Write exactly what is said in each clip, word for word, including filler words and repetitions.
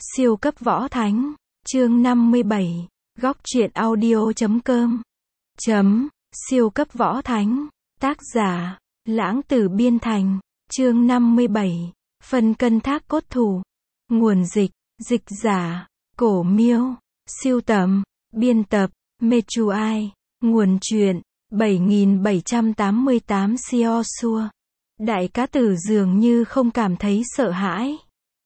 Siêu cấp võ thánh, chương năm mươi bảy, góc truyện audio chấm com. Chấm, siêu cấp võ thánh, tác giả, Lãng Tử Biên Thành, chương năm mươi bảy, phần cân thác cốt thủ, nguồn dịch, dịch giả, Cổ Miêu, siêu tầm, biên tập, Mechuai, nguồn truyện, bảy nghìn bảy trăm tám mươi tám Siosua. Đại cá tử dường như không cảm thấy sợ hãi.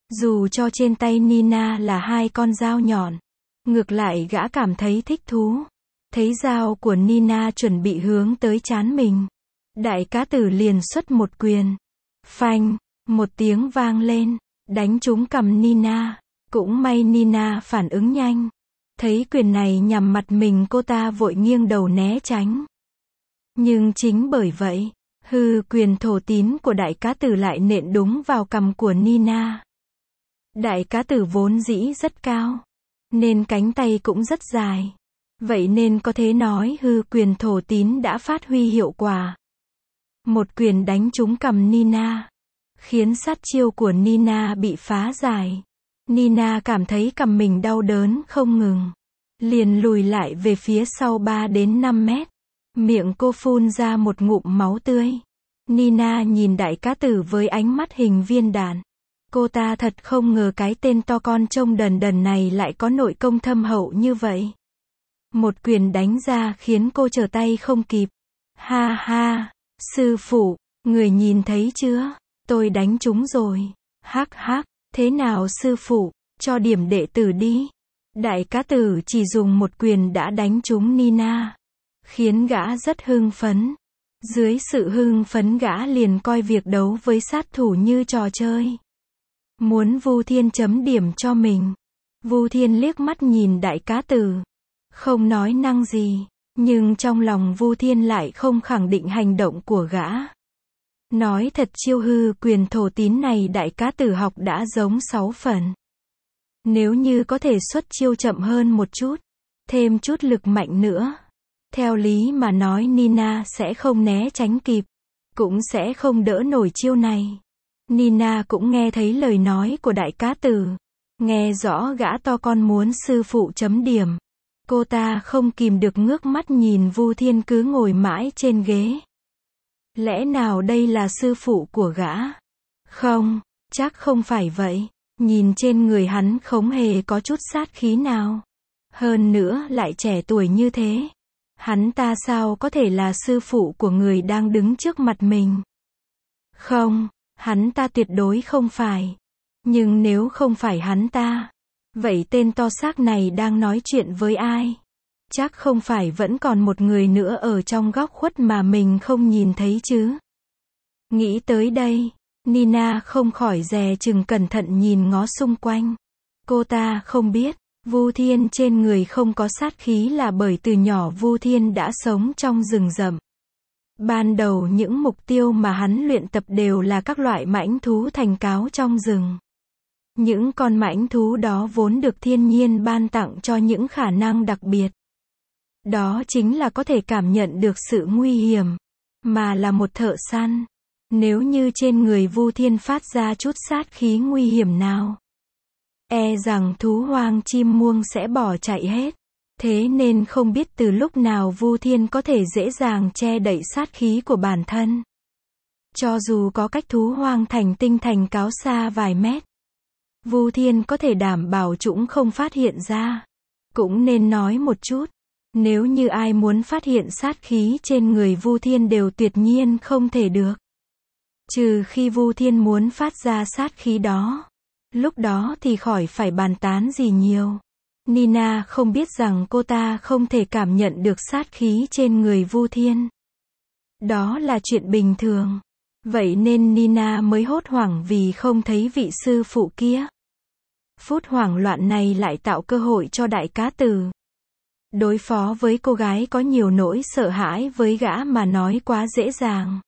Dù cho trên tay Nina là hai con dao nhọn, ngược lại gã cảm thấy thích thú. Thấy dao của Nina chuẩn bị hướng tới trán mình, đại cá tử liền xuất một quyền. Phanh, một tiếng vang lên, đánh trúng cằm Nina. Cũng may Nina phản ứng nhanh. Thấy quyền này nhằm mặt mình, cô ta vội nghiêng đầu né tránh. Nhưng chính bởi vậy, hư quyền thổ tín của đại cá tử lại nện đúng vào cằm của Nina. Đại cá tử vốn dĩ rất cao, nên cánh tay cũng rất dài. Vậy nên có thể nói hư quyền thổ tín đã phát huy hiệu quả. Một quyền đánh trúng cằm Nina, khiến sát chiêu của Nina bị phá giải. Nina cảm thấy cằm mình đau đớn không ngừng, liền lùi lại về phía sau ba đến năm mét. Miệng cô phun ra một ngụm máu tươi. Nina nhìn đại cá tử với ánh mắt hình viên đạn. Cô ta thật không ngờ cái tên to con trông đần đần này lại có nội công thâm hậu như vậy. Một quyền đánh ra khiến cô trở tay không kịp. Ha ha, sư phụ, người nhìn thấy chưa? Tôi đánh trúng rồi. Hắc hắc, thế nào sư phụ, cho điểm đệ tử đi. Đại cá tử chỉ dùng một quyền đã đánh trúng Nina, khiến gã rất hưng phấn. Dưới sự hưng phấn, gã liền coi việc đấu với sát thủ như trò chơi. Muốn Vu Thiên chấm điểm cho mình. Vu Thiên liếc mắt nhìn đại cá tử, không nói năng gì, nhưng trong lòng Vu Thiên lại không khẳng định hành động của gã. Nói thật, chiêu hư quyền thổ tín này đại cá tử học đã giống sáu phần. Nếu như có thể xuất chiêu chậm hơn một chút, thêm chút lực mạnh nữa, theo lý mà nói Nina sẽ không né tránh kịp, cũng sẽ không đỡ nổi chiêu này. Nina cũng nghe thấy lời nói của đại cá tử, nghe rõ gã to con muốn sư phụ chấm điểm. Cô ta không kìm được ngước mắt nhìn Vu Thiên cứ ngồi mãi trên ghế. Lẽ nào đây là sư phụ của gã? Không, chắc không phải vậy. Nhìn trên người hắn không hề có chút sát khí nào. Hơn nữa lại trẻ tuổi như thế. Hắn ta sao có thể là sư phụ của người đang đứng trước mặt mình? Không, hắn ta tuyệt đối không phải. Nhưng nếu không phải hắn ta, vậy tên to xác này đang nói chuyện với ai? Chắc không phải vẫn còn một người nữa ở trong góc khuất mà mình không nhìn thấy chứ? Nghĩ tới đây, Nina không khỏi dè chừng cẩn thận nhìn ngó xung quanh. Cô ta không biết, Vu Thiên trên người không có sát khí là bởi từ nhỏ Vu Thiên đã sống trong rừng rậm. Ban đầu những mục tiêu mà hắn luyện tập đều là các loại mãnh thú thành cáo trong rừng. Những con mãnh thú đó vốn được thiên nhiên ban tặng cho những khả năng đặc biệt. Đó chính là có thể cảm nhận được sự nguy hiểm, mà là một thợ săn. Nếu như trên người Vu Thiên phát ra chút sát khí nguy hiểm nào, e rằng thú hoang chim muông sẽ bỏ chạy hết. Thế nên không biết từ lúc nào Vu Thiên có thể dễ dàng che đậy sát khí của bản thân. Cho dù có cách thú hoang thành tinh thành cáo xa vài mét, Vu Thiên có thể đảm bảo chúng không phát hiện ra. Cũng nên nói một chút, nếu như ai muốn phát hiện sát khí trên người Vu Thiên đều tuyệt nhiên không thể được. Trừ khi Vu Thiên muốn phát ra sát khí đó. Lúc đó thì khỏi phải bàn tán gì nhiều. Nina không biết rằng cô ta không thể cảm nhận được sát khí trên người Vu Thiên. Đó là chuyện bình thường. Vậy nên Nina mới hốt hoảng vì không thấy vị sư phụ kia. Phút hoảng loạn này lại tạo cơ hội cho đại cá tử đối phó với cô gái có nhiều nỗi sợ hãi với gã mà nói quá dễ dàng.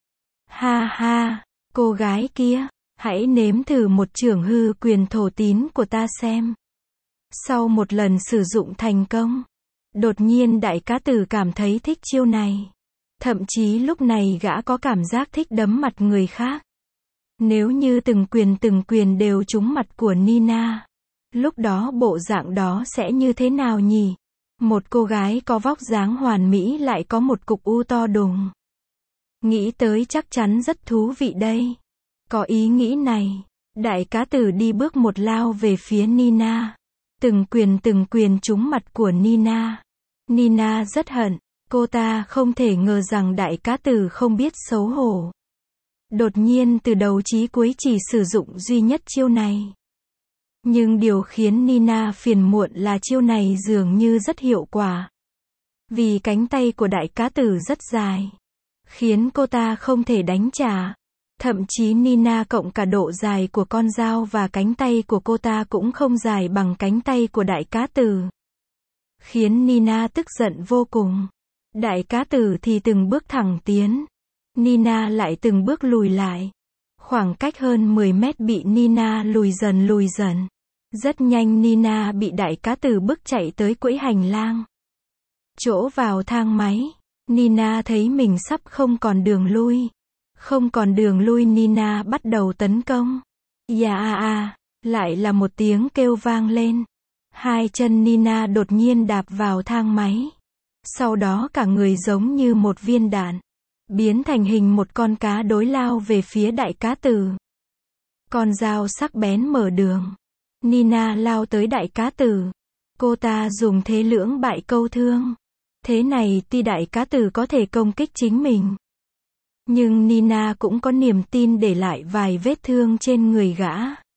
Ha ha, cô gái kia, hãy nếm thử một chưởng hư quyền thổ tín của ta xem. Sau một lần sử dụng thành công, đột nhiên đại cá tử cảm thấy thích chiêu này. Thậm chí lúc này gã có cảm giác thích đấm mặt người khác. Nếu như từng quyền từng quyền đều trúng mặt của Nina, Lúc đó bộ dạng đó sẽ như thế nào nhỉ? Một cô gái có vóc dáng hoàn mỹ lại có một cục u to đùng. Nghĩ tới chắc chắn rất thú vị đây. Có ý nghĩ này, đại cá tử đi bước một lao về phía Nina. Từng quyền từng quyền trúng mặt của Nina. Nina rất hận, cô ta không thể ngờ rằng đại cá tử không biết xấu hổ. Đột nhiên từ đầu chí cuối chỉ sử dụng duy nhất chiêu này. Nhưng điều khiến Nina phiền muộn là chiêu này dường như rất hiệu quả. Vì cánh tay của đại cá tử rất dài, khiến cô ta không thể đánh trả. Thậm chí Nina cộng cả độ dài của con dao và cánh tay của cô ta cũng không dài bằng cánh tay của đại cá tử. Khiến Nina tức giận vô cùng. Đại cá tử thì từng bước thẳng tiến. Nina lại từng bước lùi lại. Khoảng cách hơn mười mét bị Nina lùi dần lùi dần. Rất nhanh Nina bị đại cá tử bức chạy tới quỹ hành lang. Chỗ vào thang máy, Nina thấy mình sắp không còn đường lui. Không còn đường lui Nina bắt đầu tấn công. Ya a a, lại là một tiếng kêu vang lên. Hai chân Nina đột nhiên đạp vào thang máy. Sau đó cả người giống như một viên đạn. Biến thành hình một con cá đối lao về phía đại cá tử. Con dao sắc bén mở đường. Nina lao tới đại cá tử. Cô ta dùng thế lưỡng bại câu thương. Thế này tuy đại cá tử có thể công kích chính mình. Nhưng Nina cũng có niềm tin để lại vài vết thương trên người gã.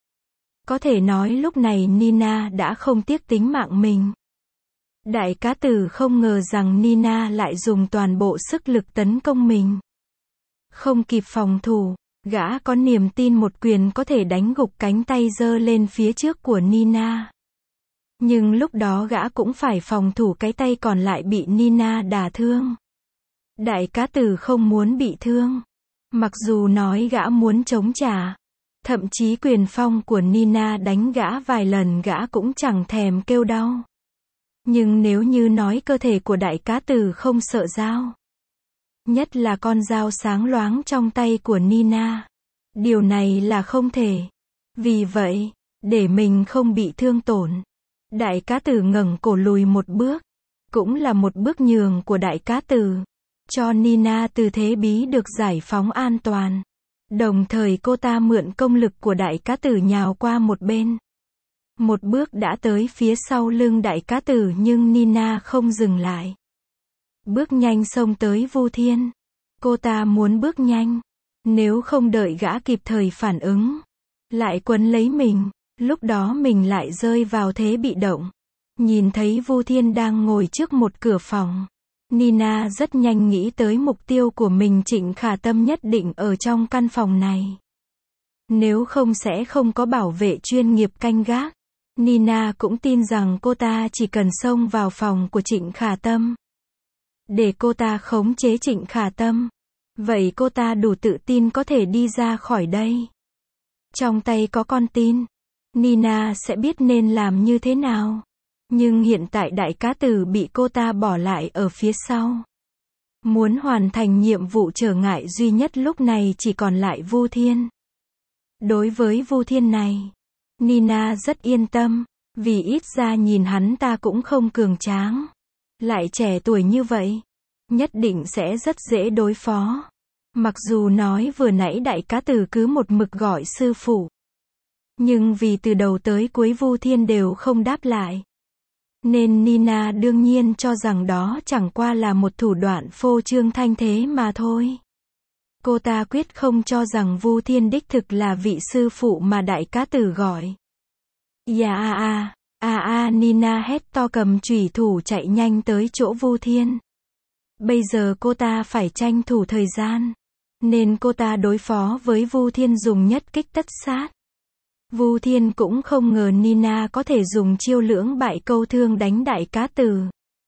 Có thể nói lúc này Nina đã không tiếc tính mạng mình. Đại cá tử không ngờ rằng Nina lại dùng toàn bộ sức lực tấn công mình. Không kịp phòng thủ, gã có niềm tin một quyền có thể đánh gục cánh tay giơ lên phía trước của Nina. Nhưng lúc đó gã cũng phải phòng thủ cái tay còn lại bị Nina đả thương. Đại cá tử không muốn bị thương. Mặc dù nói gã muốn chống trả. Thậm chí quyền phong của Nina đánh gã vài lần gã cũng chẳng thèm kêu đau. Nhưng nếu như nói cơ thể của đại cá tử không sợ dao. Nhất là con dao sáng loáng trong tay của Nina. Điều này là không thể. Vì vậy, để mình không bị thương tổn. Đại cá tử ngẩng cổ lùi một bước. Cũng là một bước nhường của đại cá tử. Cho Nina từ thế bí được giải phóng an toàn. Đồng thời cô ta mượn công lực của đại cá tử nhào qua một bên. Một bước đã tới phía sau lưng đại cá tử nhưng Nina không dừng lại. Bước nhanh xông tới Vu Thiên. Cô ta muốn bước nhanh. Nếu không đợi gã kịp thời phản ứng. Lại quấn lấy mình. Lúc đó mình lại rơi vào thế bị động. Nhìn thấy Vu Thiên đang ngồi trước một cửa phòng. Nina rất nhanh nghĩ tới mục tiêu của mình Trịnh Khả Tâm nhất định ở trong căn phòng này. Nếu không sẽ không có bảo vệ chuyên nghiệp canh gác. Nina cũng tin rằng cô ta chỉ cần xông vào phòng của Trịnh Khả Tâm. Để cô ta khống chế Trịnh Khả Tâm. Vậy cô ta đủ tự tin có thể đi ra khỏi đây. Trong tay có con tin. Nina sẽ biết nên làm như thế nào. Nhưng hiện tại đại cá tử bị cô ta bỏ lại ở phía sau. Muốn hoàn thành nhiệm vụ trở ngại duy nhất lúc này chỉ còn lại Vu Thiên. Đối với Vu Thiên này, Nina rất yên tâm, vì ít ra nhìn hắn ta cũng không cường tráng. Lại trẻ tuổi như vậy, nhất định sẽ rất dễ đối phó. Mặc dù nói vừa nãy đại cá tử cứ một mực gọi sư phụ. Nhưng vì từ đầu tới cuối Vu Thiên đều không đáp lại. Nên Nina đương nhiên cho rằng đó chẳng qua là một thủ đoạn phô trương thanh thế mà thôi. Cô ta quyết không cho rằng Vu Thiên đích thực là vị sư phụ mà đại cá tử gọi. Ya a a, a a Nina hét to cầm chủy thủ chạy nhanh tới chỗ Vu Thiên. Bây giờ cô ta phải tranh thủ thời gian. Nên cô ta đối phó với Vu Thiên dùng nhất kích tất sát. Vu Thiên cũng không ngờ Nina có thể dùng chiêu lưỡng bại câu thương đánh đại cá tử.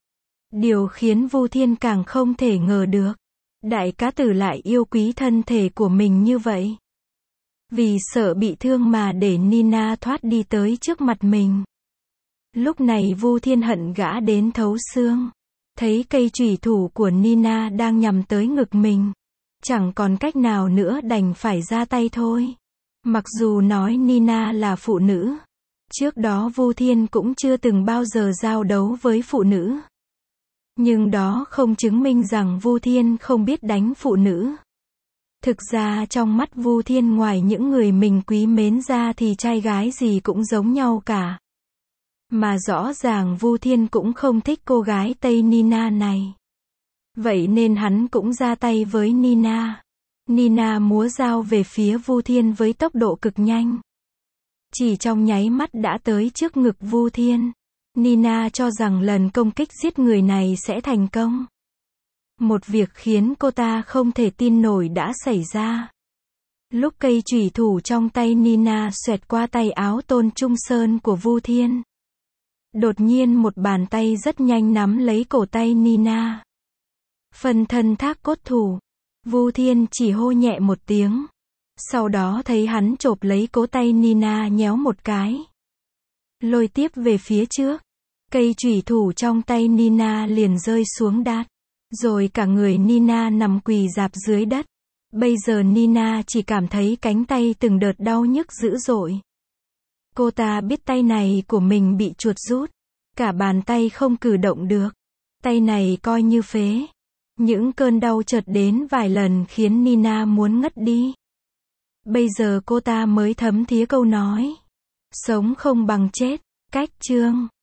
Điều khiến Vu Thiên càng không thể ngờ được. Đại cá tử lại yêu quý thân thể của mình như vậy. Vì sợ bị thương mà để Nina thoát đi tới trước mặt mình. Lúc này Vu Thiên hận gã đến thấu xương. Thấy cây chủy thủ của Nina đang nhằm tới ngực mình. Chẳng còn cách nào nữa đành phải ra tay thôi. Mặc dù nói Nina là phụ nữ. Trước đó Vu Thiên cũng chưa từng bao giờ giao đấu với phụ nữ. Nhưng đó không chứng minh rằng Vu Thiên không biết đánh phụ nữ. Thực ra trong mắt Vu Thiên ngoài những người mình quý mến ra thì trai gái gì cũng giống nhau cả. Mà rõ ràng Vu Thiên cũng không thích cô gái Tây Nina này. Vậy nên hắn cũng ra tay với Nina. Nina múa dao về phía Vu Thiên với tốc độ cực nhanh. Chỉ trong nháy mắt đã tới trước ngực Vu Thiên. Nina cho rằng lần công kích giết người này sẽ thành công. Một việc khiến cô ta không thể tin nổi đã xảy ra. Lúc cây chủy thủ trong tay Nina xoẹt qua tay áo Tôn Trung Sơn của Vu Thiên. Đột nhiên một bàn tay rất nhanh nắm lấy cổ tay Nina. Phần thân thác cốt thủ. Vu Thiên chỉ hô nhẹ một tiếng. Sau đó thấy hắn chộp lấy cổ tay Nina nhéo một cái. Lôi tiếp về phía trước. Cây chủy thủ trong tay Nina liền rơi xuống đát. Rồi cả người Nina nằm quỳ rạp dưới đất. Bây giờ Nina chỉ cảm thấy cánh tay từng đợt đau nhức dữ dội. Cô ta biết tay này của mình bị chuột rút. Cả bàn tay không cử động được. Tay này coi như phế. Những cơn đau chợt đến vài lần khiến Nina muốn ngất đi. Bây giờ cô ta mới thấm thía câu nói. Sống không bằng chết. Cách chương